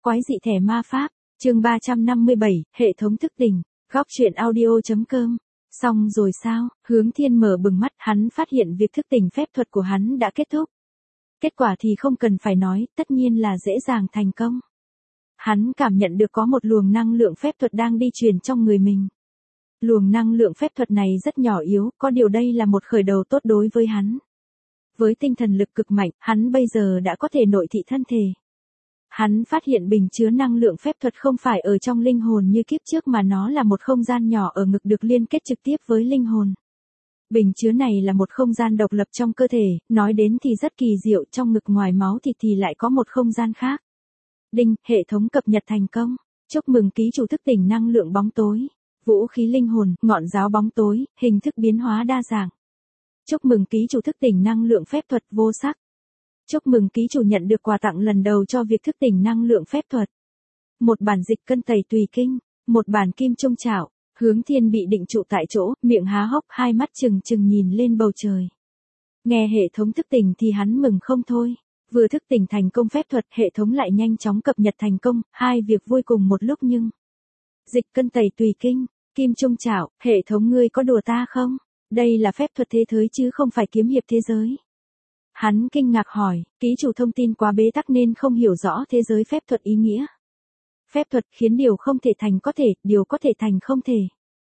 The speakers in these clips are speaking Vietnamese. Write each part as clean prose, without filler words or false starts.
Quái dị thẻ ma pháp, chương 357, hệ thống thức tỉnh, góc truyện audio.com. Xong rồi sao? Hướng Thiên mở bừng mắt, hắn phát hiện việc thức tỉnh phép thuật của hắn đã kết thúc. Kết quả thì không cần phải nói, tất nhiên là dễ dàng thành công. Hắn cảm nhận được có một luồng năng lượng phép thuật đang đi truyền trong người mình. Luồng năng lượng phép thuật này rất nhỏ yếu, có điều đây là một khởi đầu tốt đối với hắn. Với tinh thần lực cực mạnh, hắn bây giờ đã có thể nội thị thân thể. Hắn phát hiện bình chứa năng lượng phép thuật không phải ở trong linh hồn như kiếp trước mà nó là một không gian nhỏ ở ngực được liên kết trực tiếp với linh hồn. Bình chứa này là một không gian độc lập trong cơ thể, nói đến thì rất kỳ diệu, trong ngực ngoài máu thịt thì lại có một không gian khác. Đinh, hệ thống cập nhật thành công. Chúc mừng ký chủ thức tỉnh năng lượng bóng tối. Vũ khí linh hồn, ngọn giáo bóng tối, hình thức biến hóa đa dạng. Chúc mừng ký chủ thức tỉnh năng lượng phép thuật vô sắc. Chúc mừng ký chủ nhận được quà tặng lần đầu cho việc thức tỉnh năng lượng phép thuật. Một bản dịch cân tẩy tùy kinh, một bản kim trung trảo. Hướng Thiên bị định trụ tại chỗ, miệng há hốc, hai mắt trừng trừng nhìn lên bầu trời. Nghe hệ thống thức tỉnh thì hắn mừng không thôi. Vừa thức tỉnh thành công phép thuật, hệ thống lại nhanh chóng cập nhật thành công, hai việc vui cùng một lúc nhưng. Dịch cân tẩy tùy kinh, kim trung trảo, hệ thống ngươi có đùa ta không? Đây là phép thuật thế giới chứ không phải kiếm hiệp thế giới. Hắn kinh ngạc hỏi, ký chủ thông tin quá bế tắc nên không hiểu rõ thế giới phép thuật ý nghĩa. Phép thuật khiến điều không thể thành có thể, điều có thể thành không thể.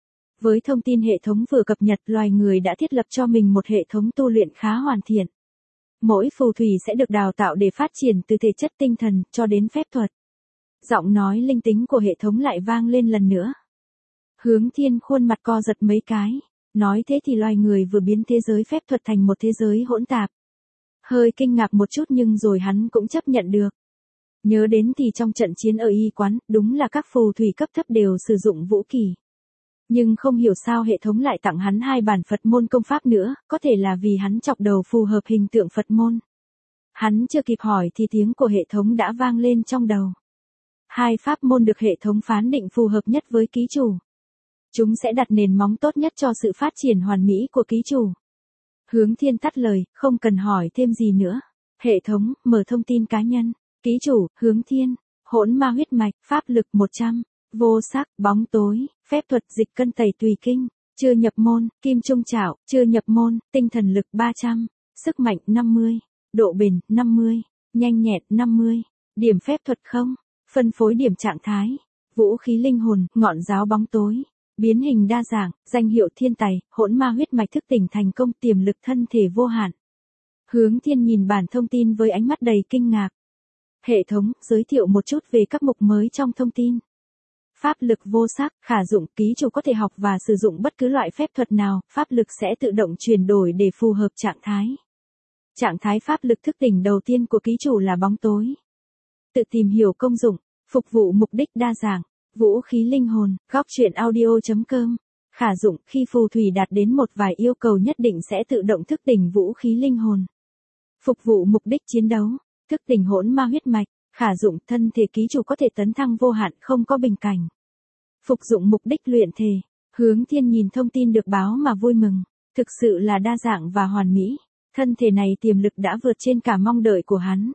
Với thông tin hệ thống vừa cập nhật, loài người đã thiết lập cho mình một hệ thống tu luyện khá hoàn thiện. Mỗi phù thủy sẽ được đào tạo để phát triển từ thể chất tinh thần cho đến phép thuật. Giọng nói linh tính của hệ thống lại vang lên lần nữa. Hướng Thiên khuôn mặt co giật mấy cái. Nói thế thì loài người vừa biến thế giới phép thuật thành một thế giới hỗn tạp. Hơi kinh ngạc một chút nhưng rồi hắn cũng chấp nhận được. Nhớ đến thì trong trận chiến ở y quán, đúng là các phù thủy cấp thấp đều sử dụng vũ khí. Nhưng không hiểu sao hệ thống lại tặng hắn hai bản Phật môn công pháp nữa, có thể là vì hắn chọc đầu phù hợp hình tượng Phật môn. Hắn chưa kịp hỏi thì tiếng của hệ thống đã vang lên trong đầu. Hai pháp môn được hệ thống phán định phù hợp nhất với ký chủ. Chúng sẽ đặt nền móng tốt nhất cho sự phát triển hoàn mỹ của ký chủ. Hướng Thiên tắt lời, không cần hỏi thêm gì nữa. Hệ thống, mở thông tin cá nhân. Ký chủ, Hướng Thiên, hỗn ma huyết mạch, pháp lực 100, vô sắc, bóng tối, phép thuật dịch cân tẩy tùy kinh, chưa nhập môn, kim trung trảo, chưa nhập môn, tinh thần lực 300, sức mạnh 50, độ bền 50, nhanh nhẹn 50, điểm phép thuật 0, phân phối điểm trạng thái, vũ khí linh hồn, ngọn giáo bóng tối. Biến hình đa dạng, danh hiệu thiên tài, hỗn ma huyết mạch thức tỉnh thành công, tiềm lực thân thể vô hạn. Hướng Thiên nhìn bản thông tin với ánh mắt đầy kinh ngạc. Hệ thống, giới thiệu một chút về các mục mới trong thông tin. Pháp lực vô sắc, khả dụng, ký chủ có thể học và sử dụng bất cứ loại phép thuật nào, pháp lực sẽ tự động chuyển đổi để phù hợp trạng thái. Trạng thái pháp lực thức tỉnh đầu tiên của ký chủ là bóng tối. Tự tìm hiểu công dụng, phục vụ mục đích đa dạng. Vũ khí linh hồn, góc truyện audio.com. Khả dụng, khi phù thủy đạt đến một vài yêu cầu nhất định sẽ tự động thức tỉnh vũ khí linh hồn. Phục vụ mục đích chiến đấu, thức tỉnh hỗn ma huyết mạch, khả dụng, thân thể ký chủ có thể tấn thăng vô hạn không có bình cảnh. Phục dụng mục đích luyện thể. Hướng Thiên nhìn thông tin được báo mà vui mừng, thực sự là đa dạng và hoàn mỹ, thân thể này tiềm lực đã vượt trên cả mong đợi của hắn.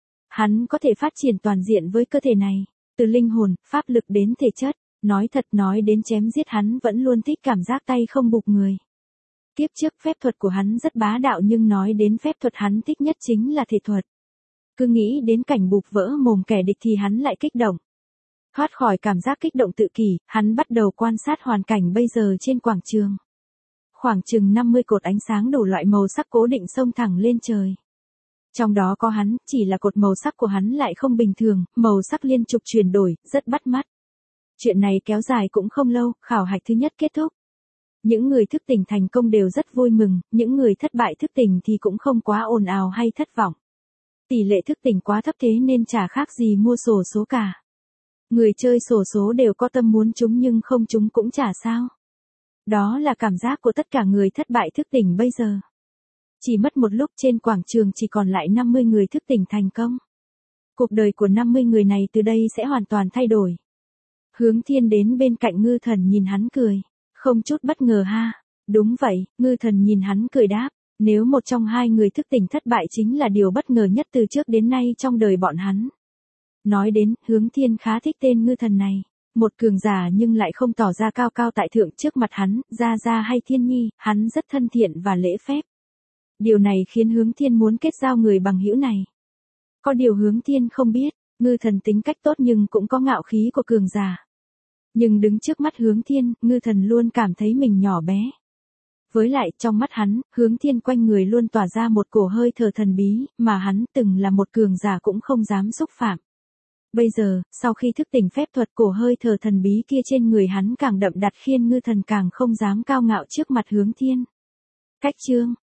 Hắn có thể phát triển toàn diện với cơ thể này. Từ linh hồn, pháp lực đến thể chất, nói thật nói đến chém giết hắn vẫn luôn thích cảm giác tay không bục người. Kiếp trước phép thuật của hắn rất bá đạo nhưng nói đến phép thuật hắn thích nhất chính là thể thuật. Cứ nghĩ đến cảnh bục vỡ mồm kẻ địch thì hắn lại kích động. Thoát khỏi cảm giác kích động tự kỷ, hắn bắt đầu quan sát hoàn cảnh bây giờ trên quảng trường. Khoảng chừng 50 cột ánh sáng đủ loại màu sắc cố định xông thẳng lên trời. Trong đó có hắn, chỉ là cột màu sắc của hắn lại không bình thường, màu sắc liên tục chuyển đổi, rất bắt mắt. Chuyện này kéo dài cũng không lâu, khảo hạch thứ nhất kết thúc. Những người thức tỉnh thành công đều rất vui mừng, những người thất bại thức tỉnh thì cũng không quá ồn ào hay thất vọng. Tỷ lệ thức tỉnh quá thấp thế nên chả khác gì mua xổ số cả. Người chơi xổ số đều có tâm muốn trúng nhưng không trúng cũng chả sao. Đó là cảm giác của tất cả người thất bại thức tỉnh bây giờ. Chỉ mất một lúc trên quảng trường chỉ còn lại 50 người thức tỉnh thành công. Cuộc đời của 50 người này từ đây sẽ hoàn toàn thay đổi. Hướng Thiên đến bên cạnh Ngư Thần nhìn hắn cười. Không chút bất ngờ ha. Đúng vậy, Ngư Thần nhìn hắn cười đáp. Nếu một trong hai người thức tỉnh thất bại chính là điều bất ngờ nhất từ trước đến nay trong đời bọn hắn. Nói đến, Hướng Thiên khá thích tên ngư thần này. Một cường giả nhưng lại không tỏ ra cao cao tại thượng trước mặt hắn, Gia Gia hay Thiên Nhi, hắn rất thân thiện và lễ phép. Điều này khiến Hướng Thiên muốn kết giao người bằng hữu này. Có điều Hướng Thiên không biết, ngư thần tính cách tốt nhưng cũng có ngạo khí của cường giả. Nhưng đứng trước mắt Hướng Thiên, ngư thần luôn cảm thấy mình nhỏ bé. Với lại, trong mắt hắn, Hướng Thiên quanh người luôn tỏa ra một cổ hơi thở thần bí, mà hắn từng là một cường giả cũng không dám xúc phạm. Bây giờ, sau khi thức tỉnh phép thuật, cổ hơi thở thần bí kia trên người hắn càng đậm đặc khiến ngư thần càng không dám cao ngạo trước mặt Hướng Thiên. Cách chương